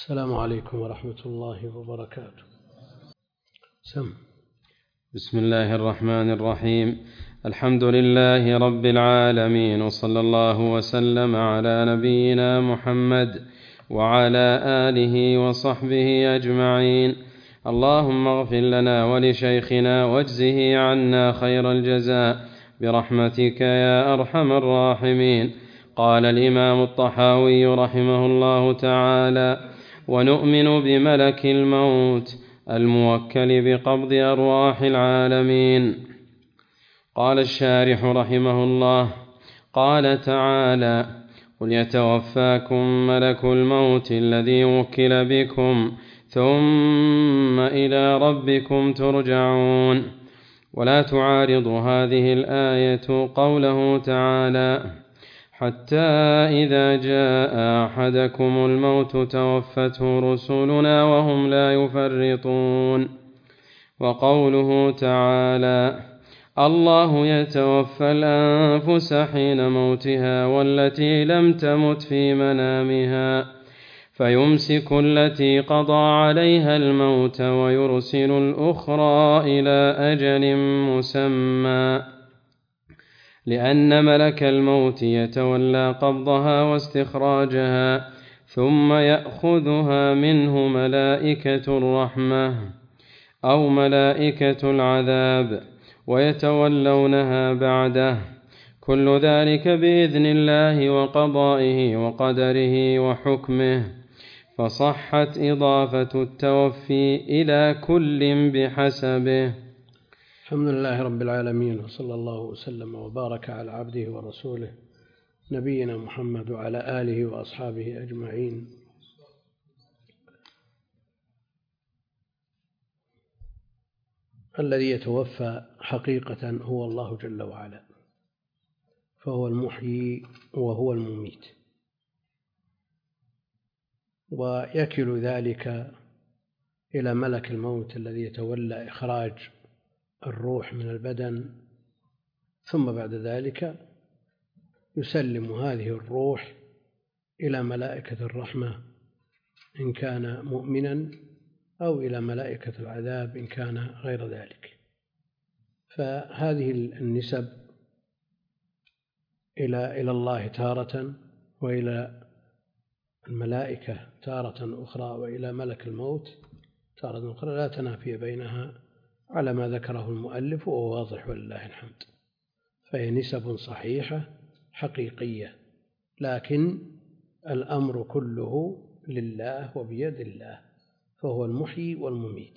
السلام عليكم ورحمة الله وبركاته. بسم الله الرحمن الرحيم. الحمد لله رب العالمين، وصلى الله وسلم على نبينا محمد وعلى آله وصحبه أجمعين. اللهم اغفر لنا ولشيخنا واجزه عنا خير الجزاء برحمتك يا أرحم الراحمين. قال الإمام الطحاوي رحمه الله تعالى: ونؤمن بملك الموت الموكل بقبض أرواح العالمين. قال الشارح رحمه الله: قال تعالى: قل يتوفاكم ملك الموت الذي وكل بكم ثم إلى ربكم ترجعون. ولا تعارض هذه الآية قوله تعالى: حتى إذا جاء أحدكم الموت توفته رسلنا وهم لا يفرطون. وقوله تعالى: الله يتوفى الأنفس حين موتها والتي لم تمت في منامها فيمسك التي قضى عليها الموت ويرسل الأخرى إلى أجل مسمى، لأن ملك الموت يتولى قبضها واستخراجها ثم يأخذها منه ملائكة الرحمة أو ملائكة العذاب ويتولونها بعده، كل ذلك بإذن الله وقضائه وقدره وحكمه، فصحت إضافة التوفي إلى كل بحسبه. الحمد لله رب العالمين، وصلى الله وسلم وبارك على عبده ورسوله نبينا محمد وعلى آله وأصحابه أجمعين. الذي يتوفى حقيقة هو الله جل وعلا، فهو المحيي وهو المميت، ويكل ذلك إلى ملك الموت الذي يتولى إخراج الروح من البدن، ثم بعد ذلك يسلم هذه الروح إلى ملائكة الرحمة إن كان مؤمنا، أو إلى ملائكة العذاب إن كان غير ذلك. فهذه النسب إلى الله تارة، وإلى الملائكة تارة أخرى، وإلى ملك الموت تارة أخرى، لا تنافي بينها على ما ذكره المؤلف، وهو واضح ولله الحمد. فهي نسب صحيحة حقيقية، لكن الأمر كله لله وبيد الله، فهو المحيي والمميت.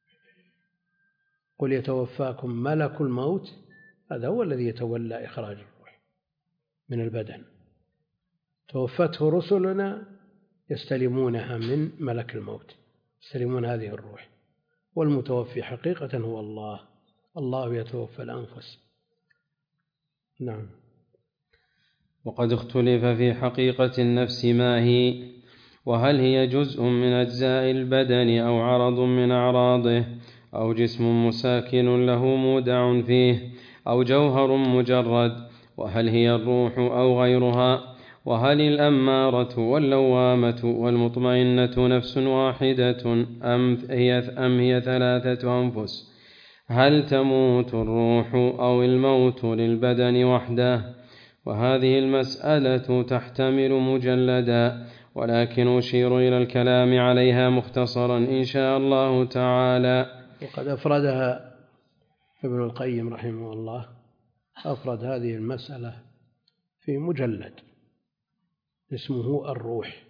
قل يتوفاكم ملك الموت، هذا هو الذي يتولى إخراج الروح من البدن. توفته رسلنا يستلمونها من ملك الموت، يستلمون هذه الروح، والمتوفي حقيقة هو الله. الله يتوفى الأنفس. نعم. وقد اختلف في حقيقة النفس ما هي، وهل هي جزء من أجزاء البدن أو عرض من أعراضه، أو جسم مساكن له مودع فيه، أو جوهر مجرد، وهل هي الروح أو غيرها، وهل الأمارة واللوامة والمطمئنة نفس واحدة أم هي ثلاثة أنفس، هل تموت الروح أو الموت للبدن وحده. وهذه المسألة تحتمل مجلدا، ولكن أشير إلى الكلام عليها مختصرا إن شاء الله تعالى. وقد أفردها ابن القيم رحمه الله، أفرد هذه المسألة في مجلد اسمه الروح،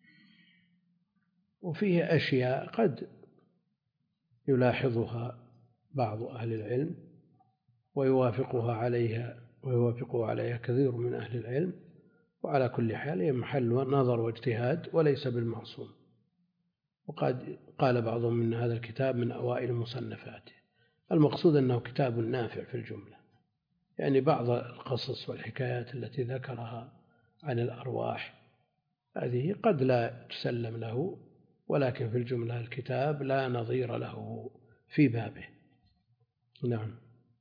وفيه أشياء قد يلاحظها بعض أهل العلم ويوافقه عليها كثير من أهل العلم، وعلى كل حال هي محل نظر واجتهاد وليس بالمعصوم. وقد قال بعضهم إن هذا الكتاب من أوائل مصنفاته. المقصود أنه كتاب نافع في الجملة، يعني بعض القصص والحكايات التي ذكرها عن الأرواح هذه قد لا تسلم له، ولكن في الجملة الكتاب لا نظير له في بابه. نعم.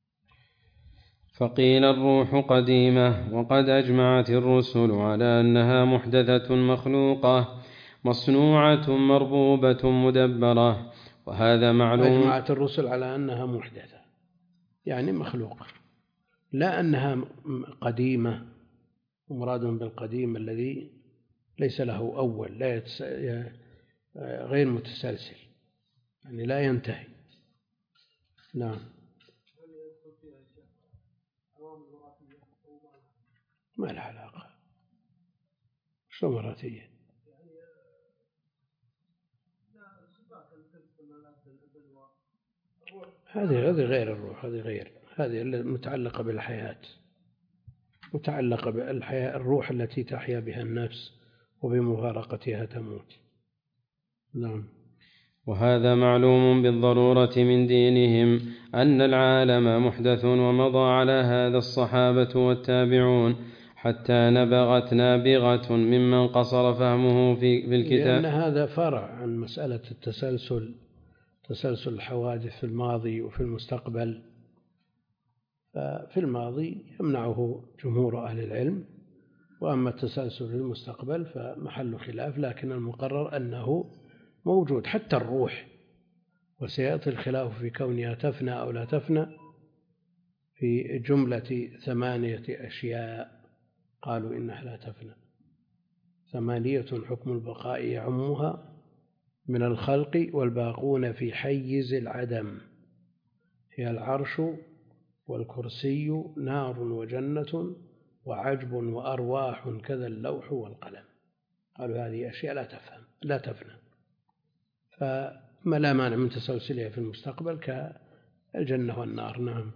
فقيل الروح قديمة، وقد أجمعت الرسل على أنها محدثة مخلوقة، مصنوعة مربوبة مدبرة، وهذا معلوم. أجمعت الرسل على أنها محدثة، يعني مخلوقة، لا أنها قديمة، ومراد بالقديم الذي ليس له أول، لا غير متسلسل، يعني لا ينتهي. نعم. ما لها علاقة. شو مراتية؟ هذه غير الروح، هذه المتعلقة بالحياة، متعلقة بالحياة، الروح التي تحيا بها النفس وبمفارقتها تموت. نعم. وهذا معلوم بالضرورة من دينهم أن العالم محدث، ومضى على هذا الصحابة والتابعون حتى نبغت نابغة ممن قصر فهمه في الكتاب. لأن هذا فرع عن مسألة تسلسل الحوادث في الماضي وفي المستقبل. ففي الماضي يمنعه جمهور أهل العلم، وأما التسلسل في المستقبل فمحل خلاف، لكن المقرر أنه موجود حتى الروح، وسيأتي الخلاف في كونها تفنى أو لا تفنى في جملة 8 أشياء قالوا إنها لا تفنى. 8 حكم البقاء يعمها من الخلق والباقون في حيز العدم، هي العرش والكرسي نار وجنة وعجب وأرواح كذا اللوح والقلم. قالوا هذه أشياء لا تفنى، فما لا مانع من تسلسلها في المستقبل كالجنة والنار. نعم.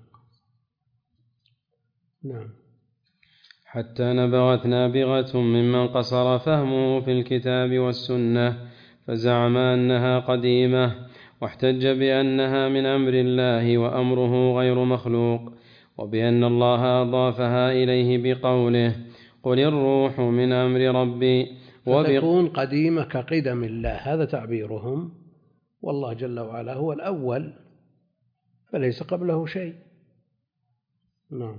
نعم. حتى نبغت نابغة ممن قصر فهمه في الكتاب والسنة فزعم أنها قديمة، واحتج بأنها من أمر الله وأمره غير مخلوق، وبأن الله أضافها إليه بقوله قل الروح من أمر ربي، فتكون قديمة كقدم الله، هذا تعبيرهم، والله جل وعلا هو الأول فليس قبله شيء. نعم.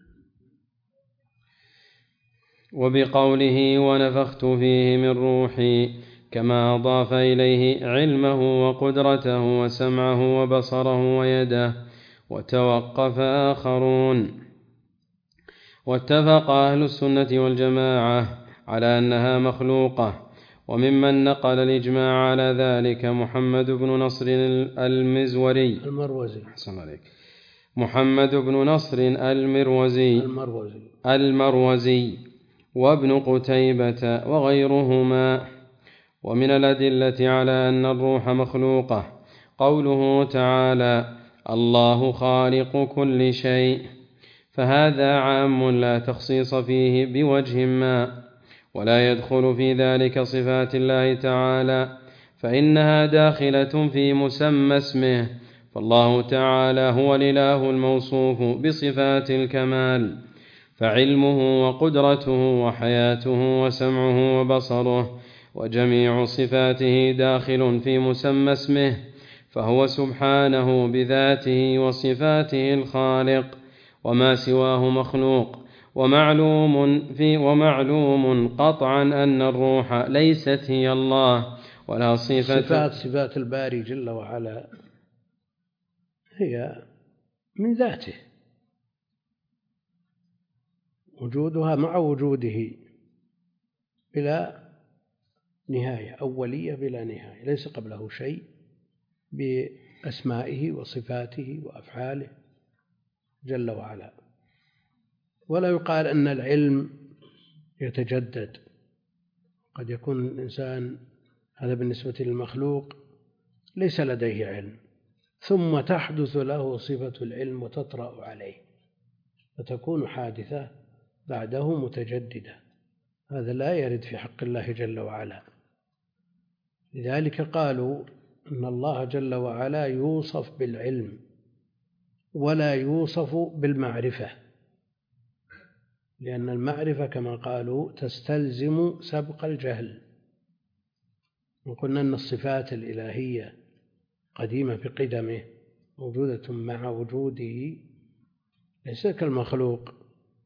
وبقوله ونفخت فيه من روحي، كما أضاف إليه علمه وقدرته وسمعه وبصره ويده. وتوقف آخرون. واتفق أهل السنة والجماعة على أنها مخلوقة، وممن نقل الإجماع على ذلك محمد بن نصر محمد بن نصر المروزي وابن قتيبة وغيرهما. ومن الأدلة على أن الروح مخلوقة قوله تعالى الله خالق كل شيء، فهذا عام لا تخصيص فيه بوجه ما، ولا يدخل في ذلك صفات الله تعالى، فإنها داخلة في مسمى اسمه، فالله تعالى هو الإله الموصوف بصفات الكمال، فعلمه وقدرته وحياته وسمعه وبصره وجميع صفاته داخل في مسمى اسمه، فهو سبحانه بذاته وصفاته الخالق، وما سواه مخلوق. ومعلوم قطعا أن الروح ليست هي الله ولا صفات الباري جل وعلا هي من ذاته، وجودها مع وجوده بلا نهاية، أولية بلا نهاية، ليس قبله شيء بأسمائه وصفاته وأفعاله جل وعلا. ولا يقال أن العلم يتجدد، قد يكون الإنسان هذا بالنسبة للمخلوق ليس لديه علم، ثم تحدث له صفة العلم وتطرأ عليه، فتكون حادثة بعده متجددة، هذا لا يرد في حق الله جل وعلا. لذلك قالوا أن الله جل وعلا يوصف بالعلم ولا يوصف بالمعرفة، لأن المعرفة كما قالوا تستلزم سبق الجهل. وقلنا أن الصفات الإلهية قديمة بقدمه موجودة مع وجوده، ليس كالمخلوق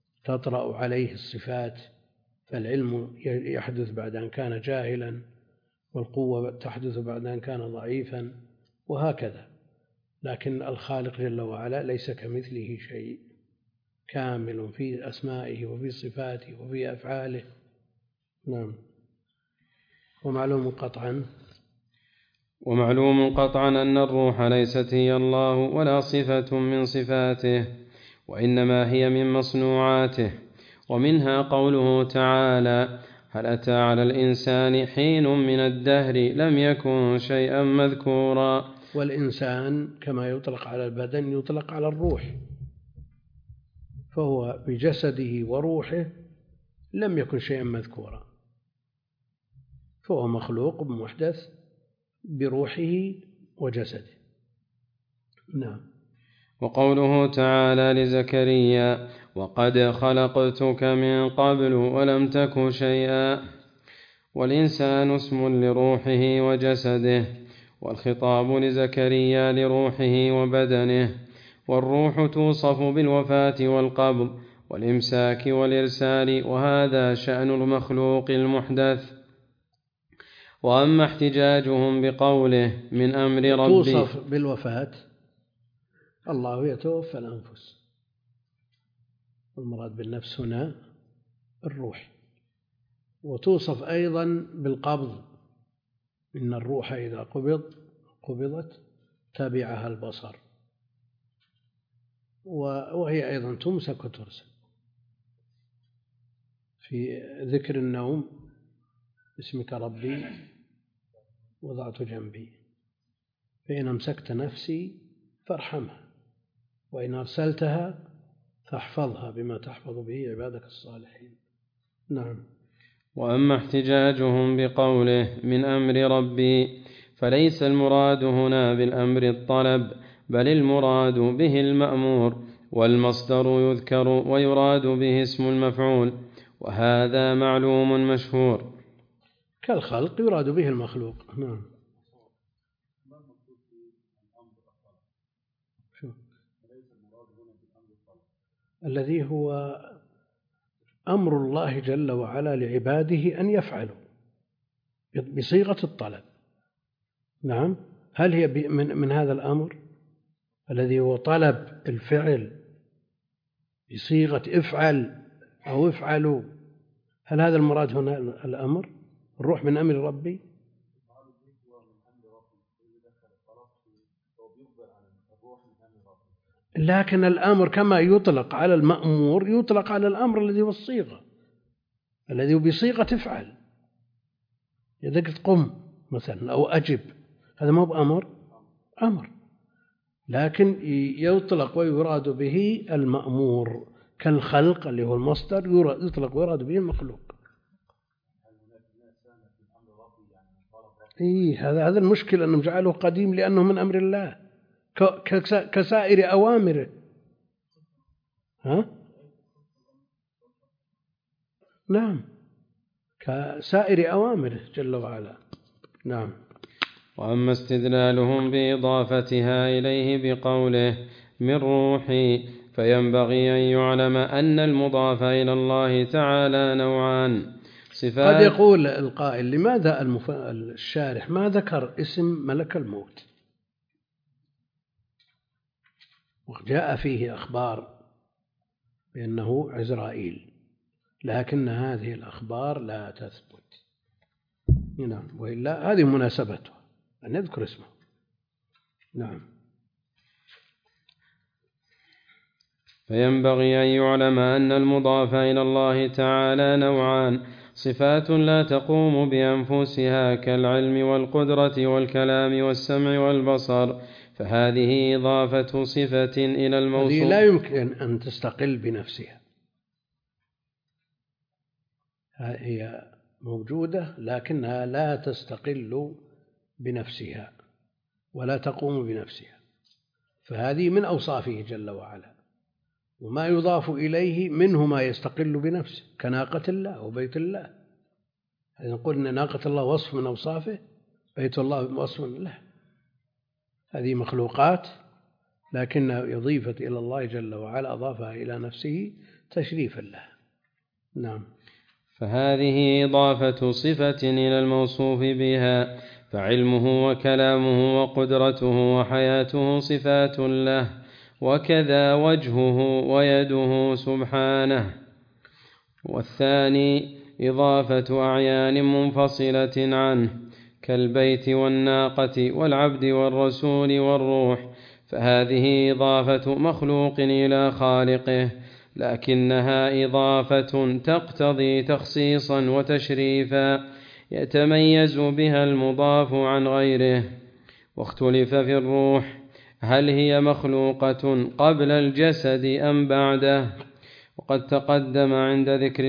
تطرأ عليه الصفات، فالعلم يحدث بعد أن كان جاهلا، والقوة تحدث بعد أن كان ضعيفا وهكذا. لكن الخالق جل وعلا ليس كمثله شيء، كامل في أسمائه وفي صفاته وفي أفعاله. نعم. ومعلوم قطعا أن الروح ليست هي الله ولا صفة من صفاته، وإنما هي من مصنوعاته. ومنها قوله تعالى: هل أتى على الإنسان حين من الدهر لم يكن شيئا مذكورا. والإنسان كما يطلق على البدن يطلق على الروح، فهو بجسده وروحه لم يكن شيئا مذكورا، فهو مخلوق محدث بروحه وجسده. نعم. وقوله تعالى لزكريا: وقد خلقتك من قبل ولم تك شيئا. والإنسان اسم لروحه وجسده، والخطاب لزكريا لروحه وبدنه. والروح توصف بالوفاة والقبض والإمساك والإرسال، وهذا شأن المخلوق المحدث. وأما احتجاجهم بقوله من أمر ربي، توصف بالوفاة، الله يتوفى الأنفس، والمراد بالنفس هنا الروح. وتوصف أيضا بالقبض، إن الروح إذا قبضت تبعها البصر، وهي أيضا تمسك وترسل. في ذكر النوم: باسمك ربي وضعت جنبي، فإن أمسكت نفسي فارحمها، وإن أرسلتها فاحفظها بما تحفظ به عبادك الصالحين. نعم. وأما احتجاجهم بقوله من أمر ربي، فليس المراد هنا بالأمر الطلب، بل المراد به المأمور، والمصدر يذكر ويراد به اسم المفعول، وهذا معلوم مشهور. كالخلق يراد به المخلوق. نعم. الذي هو أمر الله جل وعلا لعباده أن يفعلوا بصيغة الطلب. نعم. هل هي من هذا الأمر الذي هو طلب الفعل بصيغة افعل أو افعلوا؟ هل هذا المراد هنا الأمر؟ الروح من أمر ربي؟ لكن الأمر كما يطلق على المأمور يطلق على الأمر الذي هو الصيغة، الذي هو بصيغة افعل. إذا قلت قم مثلا أو أجب، هذا ما هو أمر، لكن يطلق ويراد به المأمور، كالخلق اللي هو المصدر يطلق ويراد به المخلوق. هذا المشكلة أنه جعله قديم لأنه من أمر الله كسائر أوامره. نعم، كسائر أوامره جل وعلا. نعم. وأما استدلالهم بإضافتها إليه بقوله من روحي، فينبغي أن يعلم أن المضاف إلى الله تعالى نوعان: صفات. قد يقول القائل: لماذا الشارح ما ذكر اسم ملك الموت؟ وجاء فيه أخبار بأنه عزرائيل، لكن هذه الأخبار لا تثبت. نعم، وإلا هذه مناسبته أن يذكر اسمه. نعم. فينبغي أن يعلم أن المضاف إلى الله تعالى نوعان: صفات لا تقوم بأنفسها كالعلم والقدرة والكلام والسمع والبصر، فهذه إضافة صفة إلى الموصوف. هذه لا يمكن أن تستقل بنفسها، هي موجودة لكنها لا تستقل بنفسها ولا تقوم بنفسها، فهذه من أوصافه جل وعلا. وما يضاف إليه منه ما يستقل بنفسه كناقة الله وبيت الله. نقول أن ناقة الله وصف من أوصافه، بيت الله وصف له. هذه مخلوقات لكنها أضيفت إلى الله جل وعلا، أضافها إلى نفسه تشريفا له. نعم. فهذه إضافة صفة إلى الموصوف بها، فعلمه وكلامه وقدرته وحياته صفات له، وكذا وجهه ويده سبحانه. والثاني إضافة أعيان منفصلة عنه كالبيت والناقة والعبد والرسول والروح، فهذه إضافة مخلوق إلى خالقه، لكنها إضافة تقتضي تخصيصا وتشريفا يتميز بها المضاف عن غيره. واختلف في الروح هل هي مخلوقة قبل الجسد أم بعده، وقد تقدم عند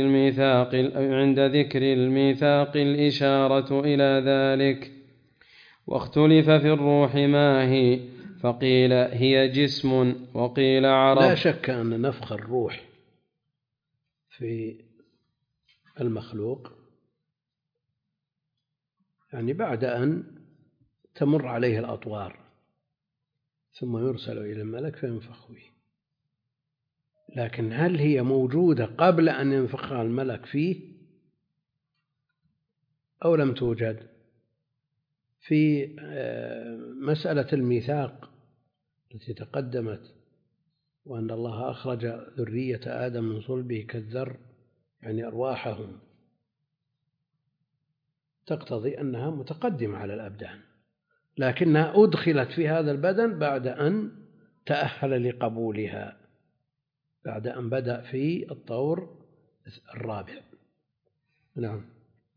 ذكر الميثاق الإشارة إلى ذلك. واختلف في الروح ما هي، فقيل هي جسم وقيل عرض. لا شك أن نفخ الروح في المخلوق يعني بعد أن تمر عليه الأطوار ثم يرسل إلى الملك فينفخ فيه، لكن هل هي موجودة قبل أن ينفخها الملك فيه أو لم توجد؟ في مسألة الميثاق التي تقدمت وأن الله أخرج ذرية آدم من صلبه كالذر يعني أرواحهم، تقتضي أنها متقدمة على الأبدان، لكنها أدخلت في هذا البدن بعد أن تأهل لقبولها، بعد أن بدأ في الطور الرابع. نعم.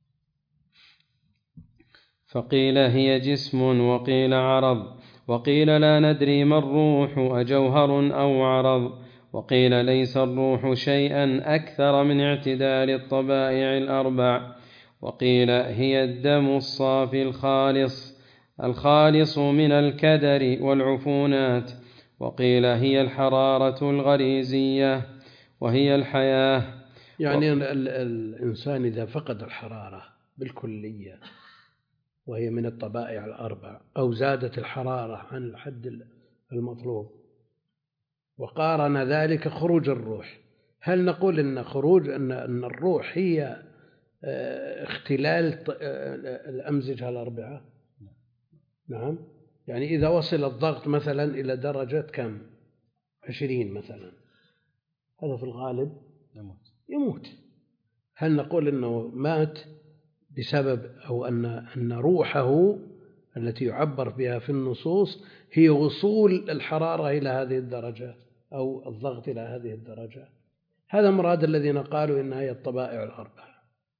فقيل هي جسم وقيل عرض، وقيل لا ندري ما الروح أجوهر أو عرض، وقيل ليس الروح شيئا أكثر من اعتدال الطبائع الأربع، وقيل هي الدم الصافي الخالص من الكدر والعفونات، وقيل هي الحرارة الغريزية وهي الحياة. يعني الإنسان إذا فقد الحرارة بالكلية وهي من الطبائع الأربع أو زادت الحرارة عن الحد المطلوب وقارن ذلك خروج الروح، هل نقول أن الروح هي اختلال الأمزجة الأربعة؟ نعم. يعني إذا وصل الضغط مثلا إلى درجة كم 20 مثلا، هذا في الغالب يموت. هل نقول أنه مات بسبب أو أن روحه التي يعبر بها في النصوص هي وصول الحرارة إلى هذه الدرجة أو الضغط إلى هذه الدرجة؟ هذا مراد الذين قالوا إنها هي الطبائع الأربعة،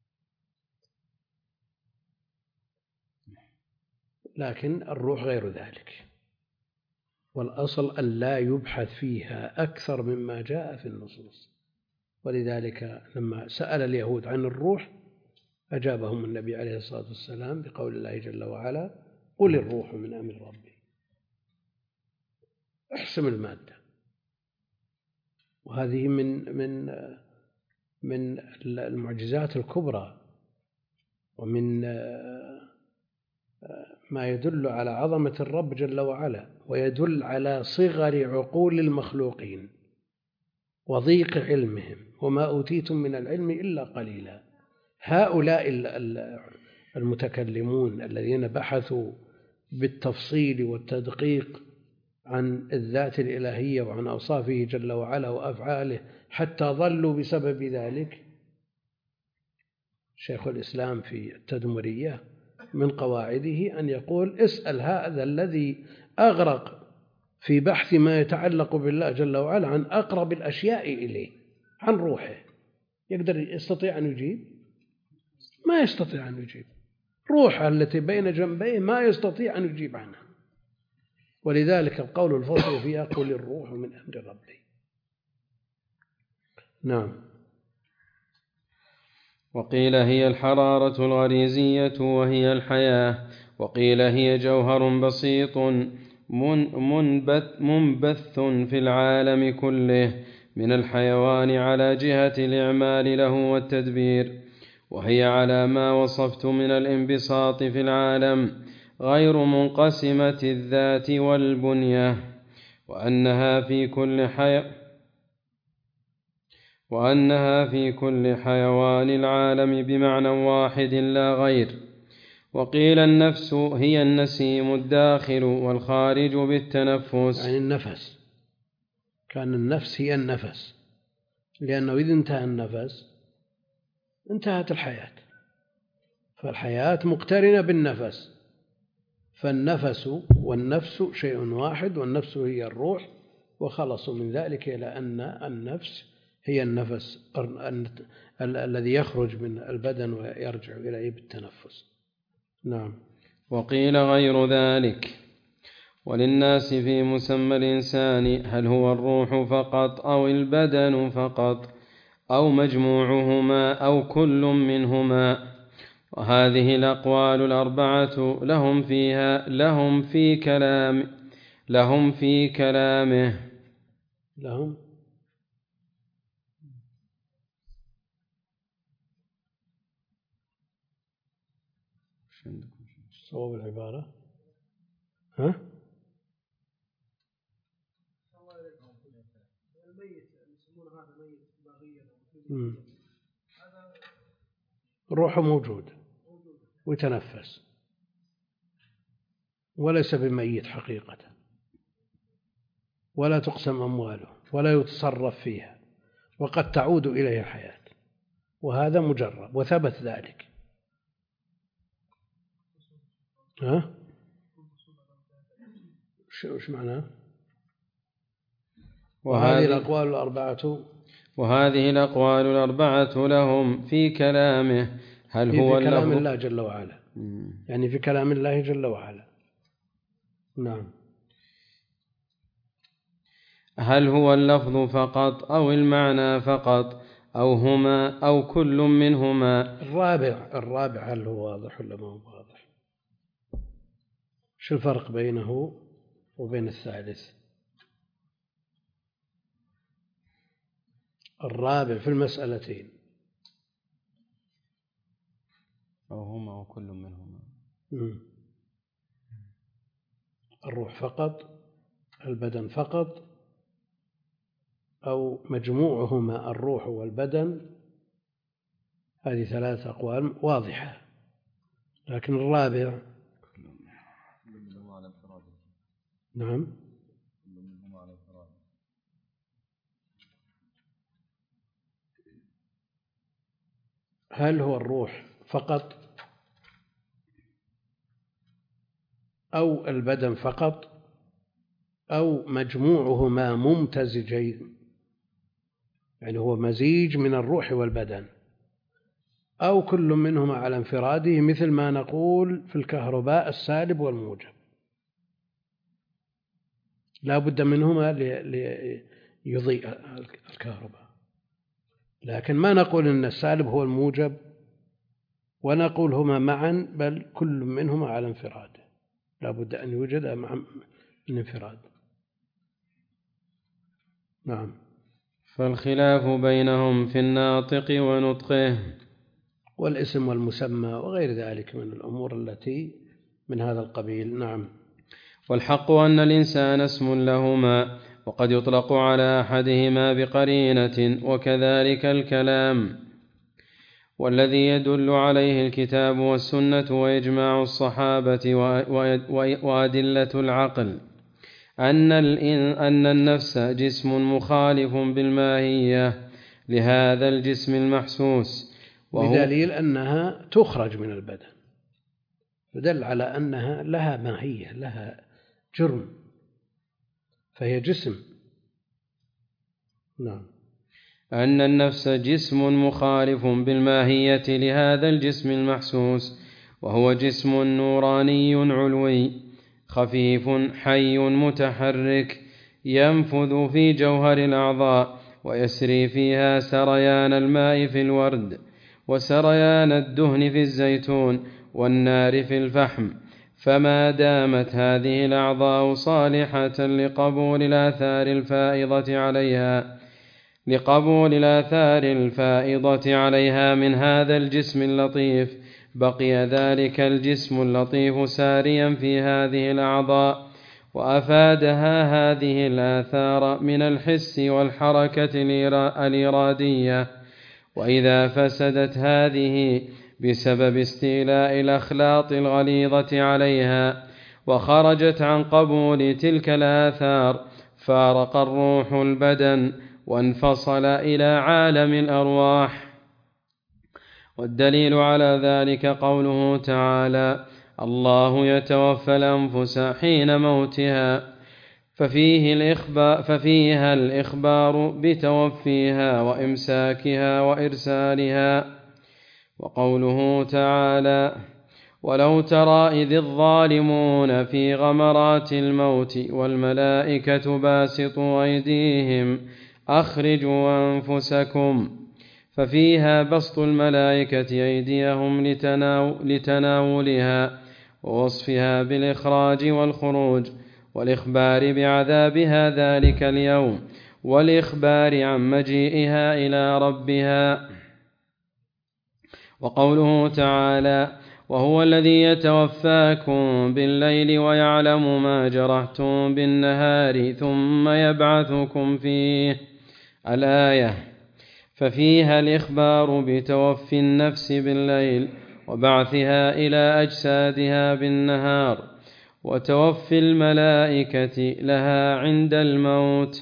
لكن الروح غير ذلك، والأصل أن لا يبحث فيها أكثر مما جاء في النصوص. ولذلك لما سأل اليهود عن الروح أجابهم النبي عليه الصلاة والسلام بقول الله جل وعلا: قل الروح من أمر ربي. احسم المادة. وهذه من المعجزات الكبرى، ومن ما يدل على عظمة الرب جل وعلا، ويدل على صغر عقول المخلوقين وضيق علمهم، وما أوتيتم من العلم إلا قليلا. هؤلاء المتكلمون الذين بحثوا بالتفصيل والتدقيق عن الذات الإلهية وعن أوصافه جل وعلا وأفعاله حتى ظلوا بسبب ذلك. شيخ الإسلام في التدمرية من قواعده أن يقول: اسأل هذا الذي أغرق في بحث ما يتعلق بالله جل وعلا عن أقرب الأشياء إليه، عن روحه، يستطيع أن يجيب؟ ما يستطيع أن يجيب. روحه التي بين جنبيه ما يستطيع أن يجيب عنها. ولذلك القول الفصل فيها: قل الروح من أمر ربي. نعم. وقيل هي الحرارة الغريزية وهي الحياة، وقيل هي جوهر بسيط منبث في العالم كله من الحيوان على جهة الإعمال له والتدبير، وهي على ما وصفت من الانبساط في العالم غير منقسمة الذات والبنية، وأنها في كل وأنها في كل حيوان العالم بمعنى واحد لا غير. وقيل النفس هي النسيم الداخل والخارج بالتنفس، يعني النفس، كان النفس هي النفس، لأنه إذا انتهى النفس انتهت الحياة، فالحياة مقترنة بالنفس، فالنفس والنفس شيء واحد، والنفس هي الروح، وخلصوا من ذلك إلى أن النفس هي النفس الذي يخرج من البدن ويرجع إليه بالتنفس. نعم. وقيل غير ذلك. وللناس في مسمى الإنسان هل هو الروح فقط أو البدن فقط أو مجموعهما أو كل منهما. وهذه الأقوال الأربعة لهم في كلامه صواب العبارة روحه موجود ويتنفس وليس بميت حقيقة، ولا تقسم أمواله ولا يتصرف فيها، وقد تعود إليه الحياة، وهذا مجرب وثبت ذلك. وش معناه؟ وهذه الأقوال الأربعة لهم في كلامه هل هو في كلام الله جل وعلا، يعني في كلام الله جل وعلا. نعم. هل هو اللفظ فقط أو المعنى فقط أو هما أو كل منهما. الرابع هل هو واضح ولا ما هو واضح؟ شو الفرق بينه وبين الثالث؟ الرابع في المسألتين أو هما أو كل منهما. الروح فقط، البدن فقط، أو مجموعهما الروح والبدن. هذه 3 أقوال واضحة، لكن الرابع نعم هل هو الروح فقط أو البدن فقط أو مجموعهما ممتزجين، يعني هو مزيج من الروح والبدن، أو كل منهما على انفراده، مثل ما نقول في الكهرباء السالب والموجب، لا بد منهما ليضيء الكهرباء، لكن ما نقول إن السالب هو الموجب ونقول هما معا، بل كل منهما على انفراده، لا بد أن يوجد مع الانفراد. نعم. فالخلاف بينهم في الناطق ونطقه والاسم والمسمى وغير ذلك من الأمور التي من هذا القبيل. نعم. والحق أن الإنسان اسم لهما، وقد يطلق على أحدهما بقرينة، وكذلك الكلام. والذي يدل عليه الكتاب والسنة وإجماع الصحابة وأدلة العقل أن النفس جسم مخالف بالماهية لهذا الجسم المحسوس، بدليل أنها تخرج من البدن، فدل على أنها لها ماهية، لها جرم، فهي جسم. نعم. أن النفس جسم مخالف بالماهية لهذا الجسم المحسوس، وهو جسم نوراني علوي خفيف حي متحرك، ينفذ في جوهر الأعضاء ويسري فيها سريان الماء في الورد، وسريان الدهن في الزيتون، والنار في الفحم. فما دامت هذه الأعضاء صالحة لقبول الآثار الفائضة عليها من هذا الجسم اللطيف، بقي ذلك الجسم اللطيف ساريا في هذه الأعضاء، وأفادها هذه الآثار من الحس والحركة الإرادية. وإذا فسدت هذه بسبب استيلاء الأخلاط الغليظة عليها وخرجت عن قبول تلك الآثار فارق الروح البدن وانفصل إلى عالم الأرواح. والدليل على ذلك قوله تعالى: الله يتوفى الأنفس حين موتها، ففيها الإخبار بتوفيها وإمساكها وإرسالها. وقوله تعالى: ولو ترى إذ الظالمون في غمرات الموت والملائكة باسطوا أيديهم أخرجوا أنفسكم، ففيها بسط الملائكة أيديهم لتناولها ووصفها بالإخراج والخروج والإخبار بعذابها ذلك اليوم والإخبار عن مجيئها إلى ربها. وقوله تعالى: وهو الذي يتوفاكم بالليل ويعلم ما جرحتم بالنهار ثم يبعثكم فيه، الآية. ففيها الإخبار بتوفي النفس بالليل وبعثها إلى أجسادها بالنهار، وتوفي الملائكة لها عند الموت.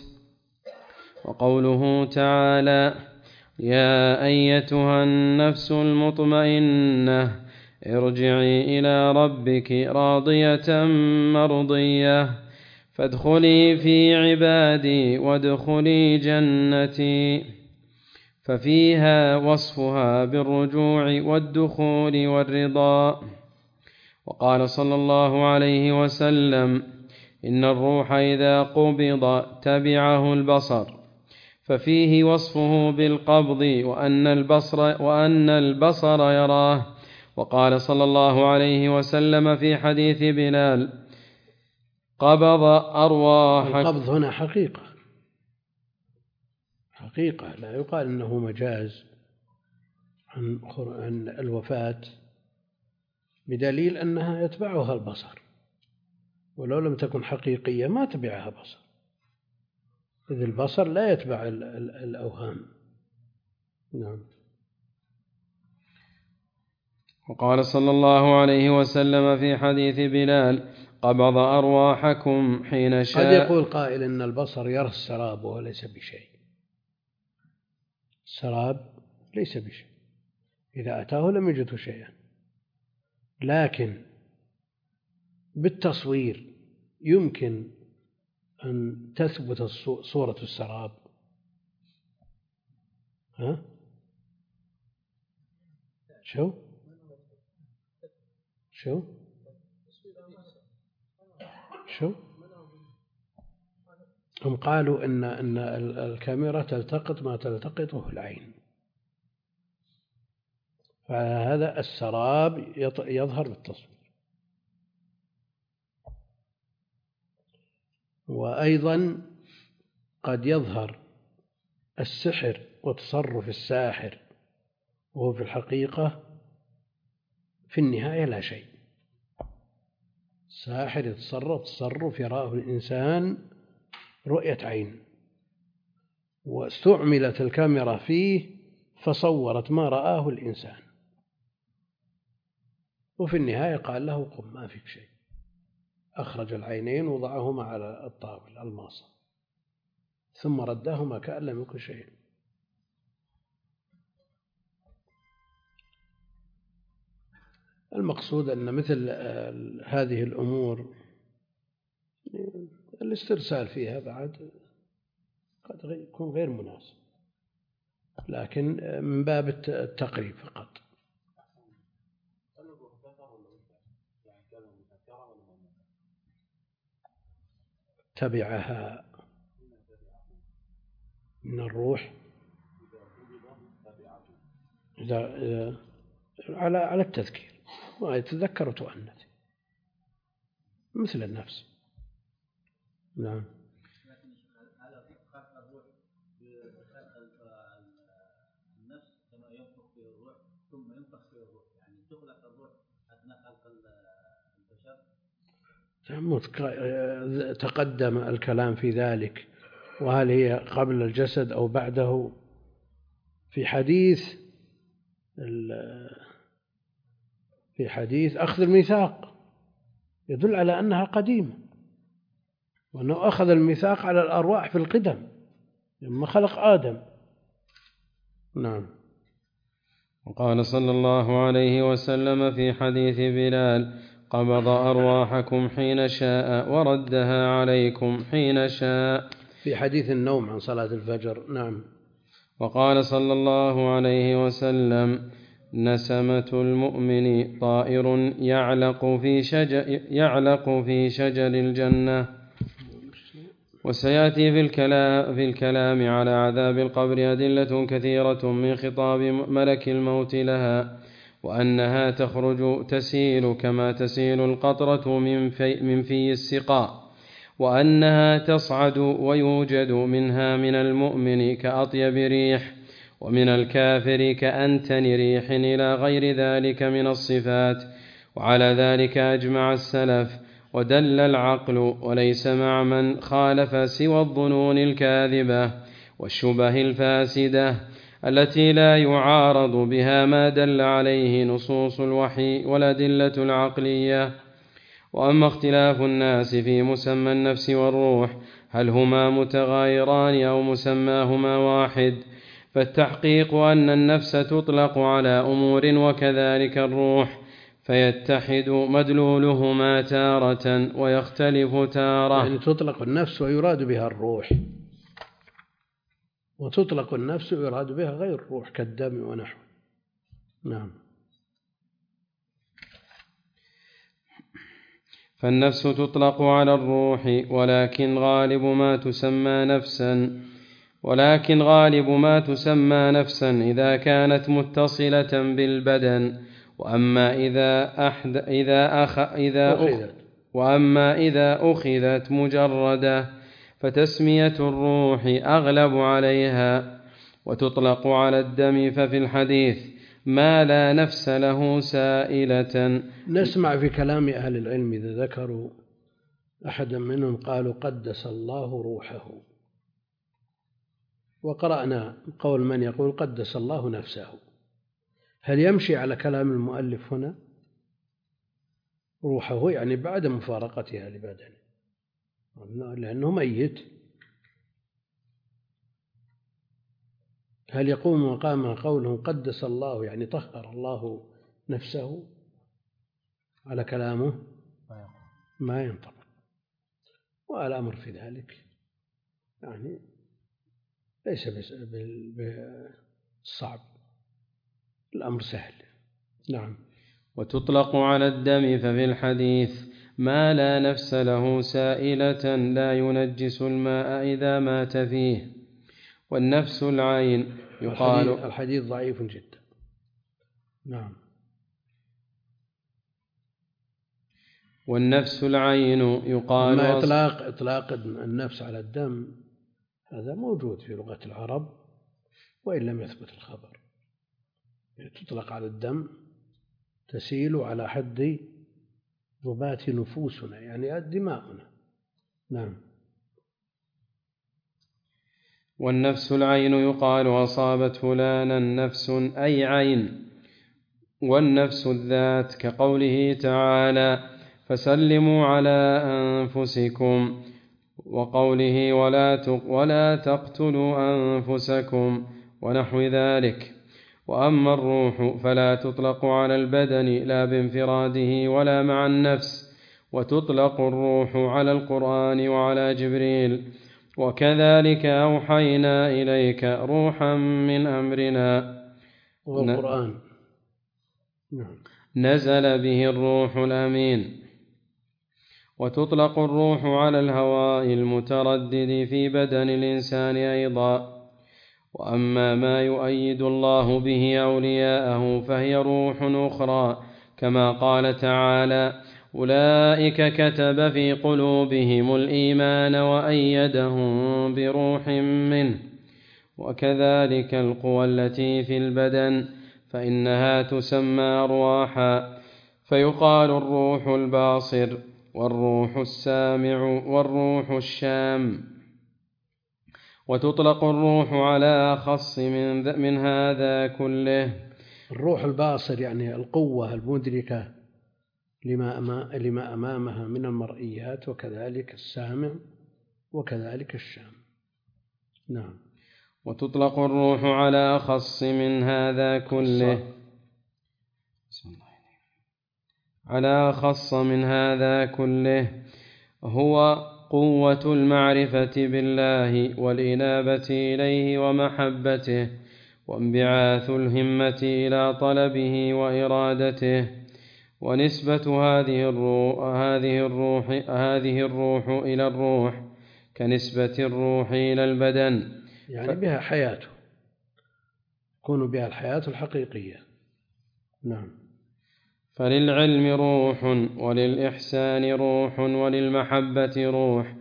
وقوله تعالى: يا أيتها النفس المطمئنة ارجعي إلى ربك راضية مرضية فادخلي في عبادي وادخلي جنتي. ففيها وصفها بالرجوع والدخول والرضا. وقال صلى الله عليه وسلم: إن الروح إذا قبض تبعه البصر، ففيه وصفه بالقبض وأن البصر يراه. وقال صلى الله عليه وسلم في حديث بلال: قبض أرواحكم. القبض هنا حقيقة، لا يقال إنه مجاز عن الوفاة، بدليل أنها يتبعها البصر، ولو لم تكن حقيقية ما تبعها بصر، إذ البصر لا يتبع الأوهام. نعم. وقال صلى الله عليه وسلم في حديث بلال: قبض أرواحكم حين شاء. قد يقول قائل إن البصر يرى السراب وهو ليس بشيء، السراب ليس بشيء، إذا أتاه لم يجده شيئا، لكن بالتصوير يمكن أن تثبت صورة السراب. شو هم قالوا إن الكاميرا تلتقط ما تلتقطه العين، فهذا السراب يظهر بالتصوير. وأيضا قد يظهر السحر وتصرف الساحر وهو في الحقيقة في النهاية لا شيء. الساحر يتصرف تصرف يراه الإنسان رؤية عين، واستعملت الكاميرا فيه فصورت ما رآه الإنسان، وفي النهاية قال له قم ما فيك شيء، أخرج العينين وضعهما على الطاولة الماصة ثم ردهما كأن لم يكن شيء. المقصود أن مثل هذه الأمور الاسترسال فيها بعد قد يكون غير مناسب، لكن من باب التقريب فقط. تبعها من الروح إذا على التذكير، ويتذكر وتؤنث مثل النفس. نعم. النفس كما ينفخ في الروح ثم ينفخ في الروح، يعني تخلق الروح أثناء خلق البشر. تقدم الكلام في ذلك، وهل هي قبل الجسد أو بعده. في حديث أخذ الميثاق يدل على أنها قديمة، وأنه أخذ الميثاق على الأرواح في القدم لما خلق آدم. نعم. وقال صلى الله عليه وسلم في حديث بلال: قبض أرواحكم حين شاء وردها عليكم حين شاء، في حديث النوم عن صلاة الفجر. نعم. وقال صلى الله عليه وسلم: نسمة المؤمن طائر يعلق في شجر الجنة. وسيأتي في الكلام على عذاب القبر أدلة كثيرة من خطاب ملك الموت لها، وأنها تخرج تسيل كما تسيل القطرة من في السقاء، وأنها تصعد ويوجد منها من المؤمن كأطيب ريح، ومن الكافر كأنتن ريح، إلى غير ذلك من الصفات. وعلى ذلك أجمع السلف، ودل العقل، وليس مع من خالف سوى الظنون الكاذبة والشبه الفاسدة التي لا يعارض بها ما دل عليه نصوص الوحي والأدلة العقلية. وأما اختلاف الناس في مسمى النفس والروح، هل هما متغايران أو مسماهما واحد، فالتحقيق أن النفس تطلق على أمور وكذلك الروح، فيتحد مدلولهما تارة ويختلف تارة. يعني تطلق النفس ويراد بها الروح، وتطلق النفس ويراد بها غير الروح كالدم ونحوه. نعم. فالنفس تطلق على الروح، ولكن غالب ما تسمى نفسا إذا كانت متصلة بالبدن. وأما إذا أخذت مجردة فتسمية الروح أغلب عليها. وتطلق على الدم، ففي الحديث: ما لا نفس له سائلة. نسمع في كلام أهل العلم إذا ذكروا أحدا منهم قالوا قدس الله روحه، وقرأنا قول من يقول قدس الله نفسه. هل يمشي على كلام المؤلف هنا روحه يعني بعد مفارقتها لبدنه، لأنه ميت؟ هل يقوم مقام قوله قدس الله يعني طهر الله نفسه على كلامه؟ ما ينطبق. والأمر في ذلك يعني ليس بالصعب، الأمر سهل. نعم. وتطلق على الدم، ففي الحديث: ما لا نفس له سائلة لا ينجس الماء إذا مات فيه. والنفس العين يقال. الحديث ضعيف جدا. نعم. والنفس العين يقال. ما إطلاق النفس على الدم هذا موجود في لغة العرب وإن لم يثبت الخبر. تطلق على الدم تسيل على حد ضبات نفوسنا يعني دماؤنا. نعم. والنفس العين يقال أصابت فلانا نفس أي عين. والنفس الذات كقوله تعالى: فسلموا على أنفسكم، وقوله: ولا تقتلوا أنفسكم، ونحو ذلك. وأما الروح فلا تطلق على البدن لا بانفراده ولا مع النفس، وتطلق الروح على القرآن وعلى جبريل. وكذلك أوحينا إليك روحا من أمرنا، والقرآن نزل به الروح الأمين. وتطلق الروح على الهواء المتردد في بدن الإنسان أيضا. وأما ما يؤيد الله به أولياءه فهي روح أخرى، كما قال تعالى: أولئك كتب في قلوبهم الإيمان وأيدهم بروح منه. وكذلك القوى التي في البدن فإنها تسمى أرواحا، فيقال الروح الباصر، والروح الشام. وتطلق الروح على أخص من هذا كله. الروح الباصر يعني القوة المدركة لما أمامها من المرئيات، وكذلك السامع، وكذلك الشام. نعم. وتطلق الروح على أخص من هذا كله، على أخص من هذا كله، هو قوة المعرفة بالله والإنابة إليه ومحبته، وانبعاث الهمة إلى طلبه وإرادته، ونسبة هذه الروح إلى الروح كنسبة الروح إلى البدن، يعني بها حياته، يكون بها الحياة الحقيقية. نعم. فللعلم روح، وللإحسان روح، وللمحبة روح،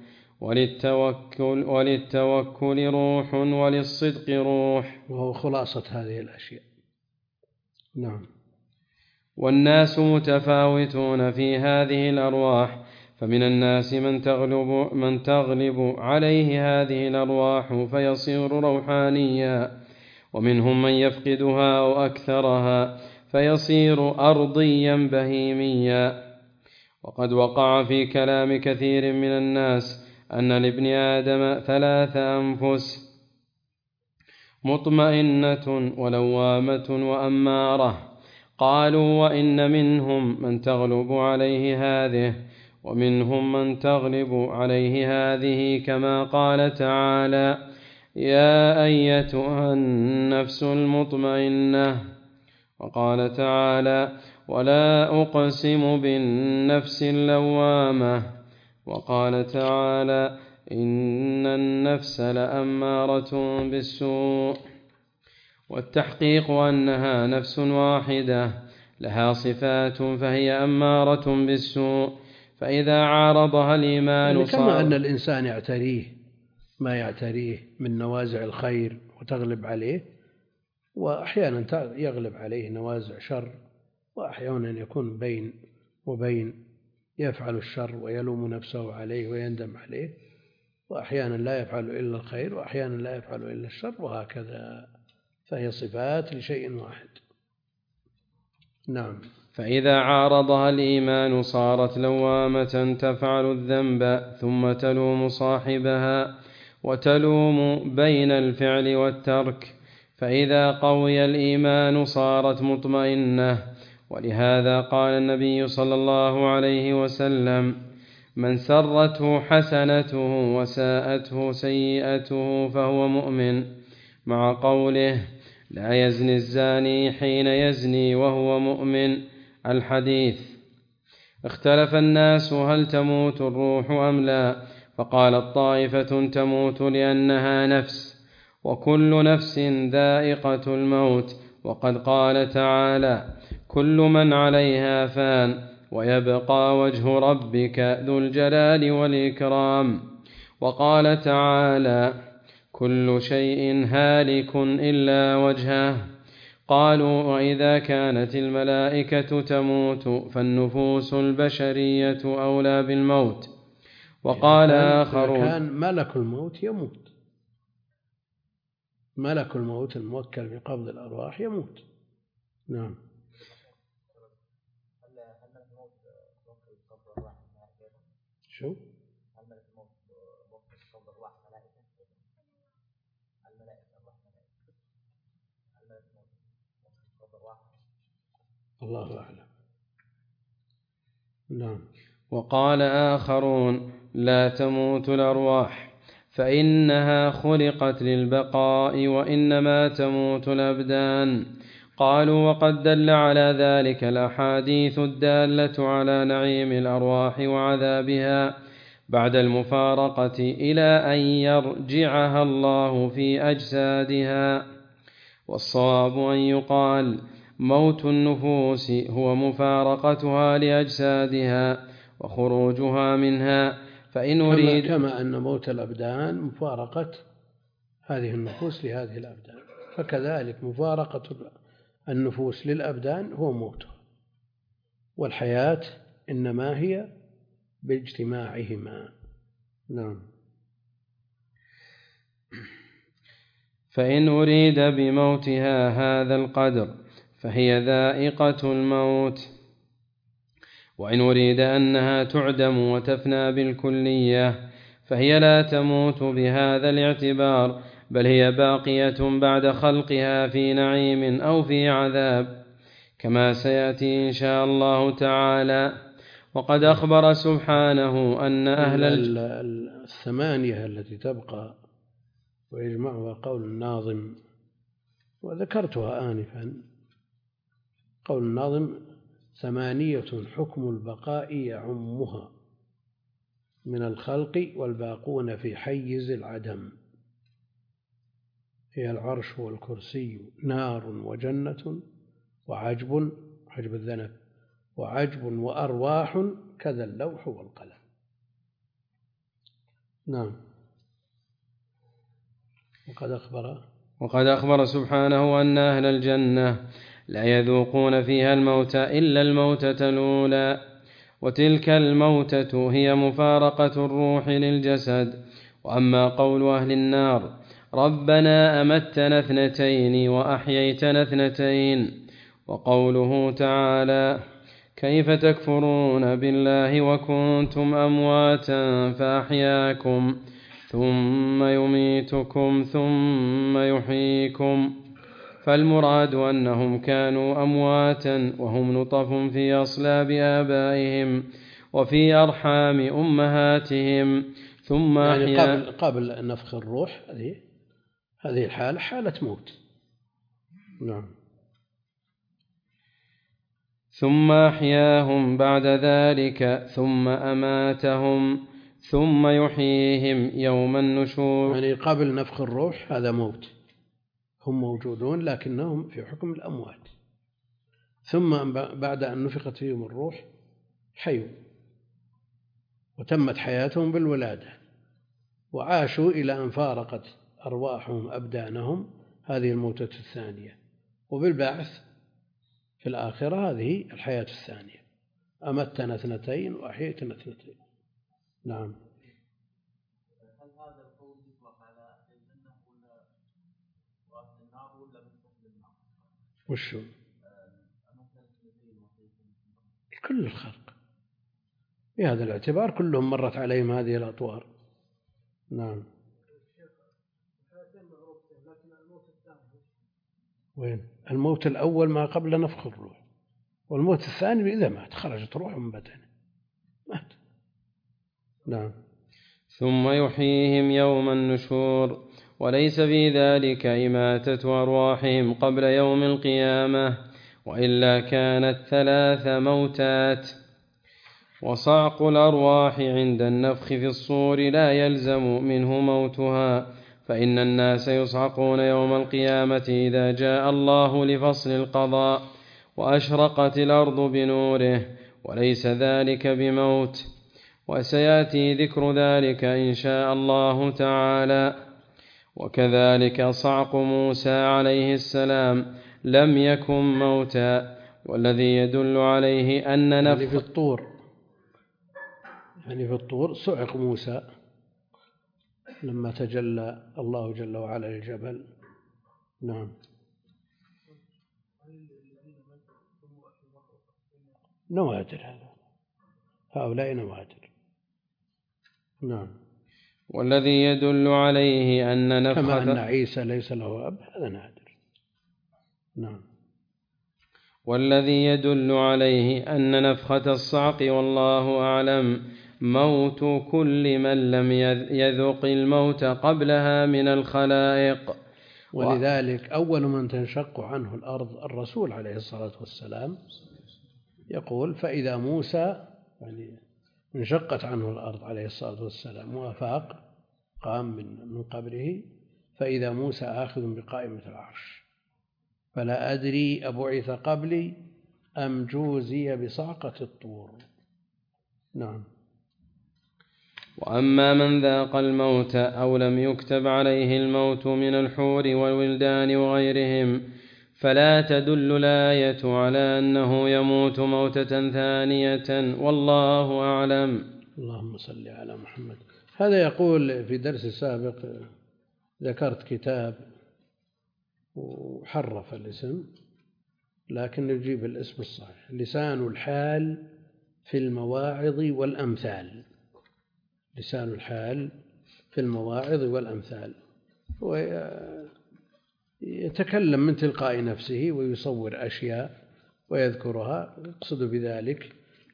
وللتوكل روح، وللصدق روح. وهو خلاصة هذه الأشياء. نعم. والناس متفاوتون في هذه الأرواح، فمن الناس من تغلب عليه هذه الأرواح فيصير روحانيا، ومنهم من يفقدها أو أكثرها فيصير أرضيا بهيميا. وقد وقع في كلام كثير من الناس أن لابن آدم 3 أنفس: مطمئنة ولوامة وأمارة. قالوا: وإن منهم من تغلب عليه هذه، ومنهم من تغلب عليه هذه، كما قال تعالى: يا أيتها النفس المطمئنة. وقال تعالى: ولا أقسم بالنفس اللوامة. وقال تعالى: إن النفس لأمارة بالسوء. والتحقيق أنها نفس واحدة لها صفات فهي أمارة بالسوء، فإذا عارضها الإيمان يعني كما أن الإنسان يعتريه ما يعتريه من نوازع الخير وتغلب عليه، وأحيانا يغلب عليه نوازع شر، وأحيانا يكون بين وبين، يفعل الشر ويلوم نفسه عليه ويندم عليه، وأحيانا لا يفعل إلا الخير، وأحيانا لا يفعل إلا الشر، وهكذا، فهي صفات لشيء واحد. نعم. فإذا عارضها الإيمان صارت لوامة تفعل الذنب ثم تلوم صاحبها، وتلوم بين الفعل والترك. فإذا قوي الإيمان صارت مطمئنة. ولهذا قال النبي صلى الله عليه وسلم: من سرته حسنته وساءته سيئته فهو مؤمن، مع قوله: لا يزني الزاني حين يزني وهو مؤمن. الحديث. اختلف الناس هل تموت الروح أم لا، فقالت طائفة: تموت لأنها نفس، وكل نفس ذائقة الموت، وقد قال تعالى: كل من عليها فان، ويبقى وجه ربك ذو الجلال والإكرام. وقال تعالى: كل شيء هالك إلا وجهه. قالوا: وإذا كانت الملائكة تموت فالنفوس البشرية أولى بالموت. وقال آخرون: كان ملك الموت يموت، ملك الموت الموكل بقبض الأرواح يموت. نعم. شو؟ الله أعلم. نعم. وقال آخرون: لا تموت الأرواح، فإنها خلقت للبقاء، وإنما تموت الأبدان. قالوا: وقد دل على ذلك الأحاديث الدالة على نعيم الأرواح وعذابها بعد المفارقة إلى أن يرجعها الله في أجسادها. والصواب أن يقال: موت النفوس هو مفارقتها لأجسادها وخروجها منها. فإن أريد كما أن موت الأبدان مفارقة هذه النفوس لهذه الأبدان، فكذلك مفارقة النفوس للأبدان هو موتها. والحياة إنما هي باجتماعهما. نعم. فإن أريد بموتها هذا القدر فهي ذائقة الموت، وإن أريد أنها تعدم وتفنى بالكلية فهي لا تموت بهذا الاعتبار، بل هي باقية بعد خلقها في نعيم أو في عذاب، كما سيأتي إن شاء الله تعالى. وقد أخبر سبحانه أن أهل الثمانية التي تبقى ويجمعها قول الناظم، وذكرتها آنفا، قول الناظم: 8 حكم البقاء يعمها من الخلق والباقون في حيز العدم، هي العرش والكرسي، نار وجنة وعجب، عجب الذنب، وعجب وأرواح، كذا اللوح والقلم. نعم. وقد أخبر سبحانه أن أهل الجنة لا يذوقون فيها الموت إلا الموتة الأولى، وتلك الموتة هي مفارقة الروح للجسد. وأما قول أهل النار: ربنا أمتنا 2 وأحييتنا 2، وقوله تعالى: كيف تكفرون بالله وكنتم أمواتا فأحياكم ثم يميتكم ثم يحييكم، فالمراد أنهم كانوا أمواتا وهم نطف في أصلاب آبائهم وفي أرحام أمهاتهم، ثم يعني قبل نفخ الروح، هذه الحالة حالة موت. نعم. ثم أحياهم بعد ذلك ثم أماتهم ثم يحييهم يوم النشور. يعني قبل نفخ الروح هذا موت، هم موجودون لكنهم في حكم الأموات، ثم بعد أن نفخت فيهم الروح حيوا وتمت حياتهم بالولادة، وعاشوا إلى أن فارقت أرواحهم أبدانهم، هذه الموتة الثانية، وبالبعث في الآخرة هذه الحياة الثانية، أمتنا 2 وأحييتنا 2. نعم. هل هذا القول يطلق على أهل الجنة وأهل النار ولا من النار؟ وشو؟ كل الخلق بهذا الاعتبار كلهم مرت عليهم هذه الأطوار. نعم. وين الموت الأول؟ ما قبل نفخ الروح، والموت الثاني إذا مات خرجت روحه من بدنه مات. نعم. ثم يحييهم يوم النشور، وليس في ذلك إماتة أرواحهم قبل يوم القيامة، وإلا كانت 3 موتات. وصعق الأرواح عند النفخ في الصور لا يلزم منه موتها، فإن الناس يصعقون يوم القيامة إذا جاء الله لفصل القضاء وأشرقت الأرض بنوره، وليس ذلك بموت، وسيأتي ذكر ذلك إن شاء الله تعالى. وكذلك صعق موسى عليه السلام لم يكن موتا، والذي يدل عليه أن نفخ يعني في الطور صعق موسى لما تجلى الله جل وعلا للجبل. نعم. نوادر، هؤلاء نوادر. نعم. والذي يدل عليه أن نفخة، كما أن عيسى ليس له أب، هذا نادر. نعم. والذي يدل عليه أن نفخة الصعق والله أعلم موت كل من لم يذق الموت قبلها من الخلائق. ولذلك أول من تنشق عنه الأرض الرسول عليه الصلاة والسلام يقول: فإذا موسى، يعني انشقت عنه الأرض عليه الصلاة والسلام وأفاق، قام من قبره، فإذا موسى آخذ بقائمة العرش، فلا أدري أبعث قبلي أم جوزي بصعقة الطور. نعم. وأما من ذاق الموت أو لم يكتب عليه الموت من الحور والولدان وغيرهم فلا تدل الآية على أنه يموت موتة ثانية، والله أعلم. اللهم صل على محمد. هذا يقول في درس سابق ذكرت كتاب وحرف الاسم، لكن نجيب الاسم الصحيح: لسان الحال في المواعظ والأمثال. لسان الحال في المواعظ والأمثال، ويتكلم من تلقاء نفسه ويصور أشياء ويذكرها، يقصد بذلك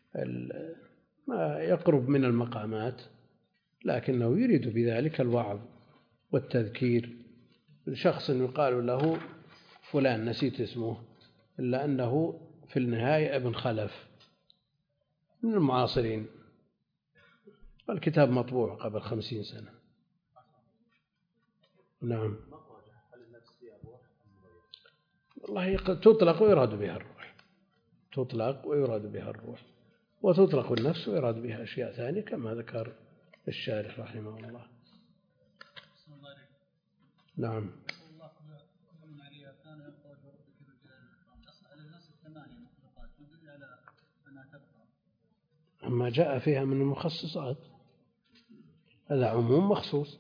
ما يقرب من المقامات، لكنه يريد بذلك الوعظ والتذكير. شخص يقال له فلان، نسيت اسمه، إلا أنه في النهاية ابن خلف من المعاصرين، الكتاب مطبوع قبل 50 سنة. نعم. والله تطلق ويراد بها الروح، تطلق ويراد بها الروح، وتطلق النفس ويراد بها أشياء ثانية كما ذكر الشارح رحمه الله. نعم. أما جاء فيها من المخصصات، هذا عموم مخصوص.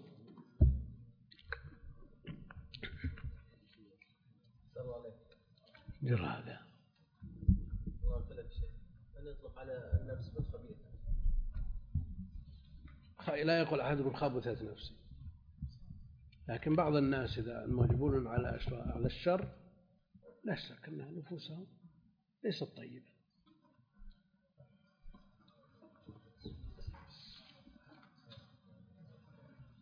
جرى هذا. هل يطلق على النفس بالخبيثة؟ لا يقول أحد خبثت نفسي، لكن بعض الناس إذا المجبول على الشر لا شك أن نفوسهم ليست طيبة.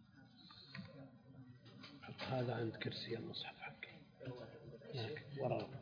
هذا عند كرسي المصحف حقي وراء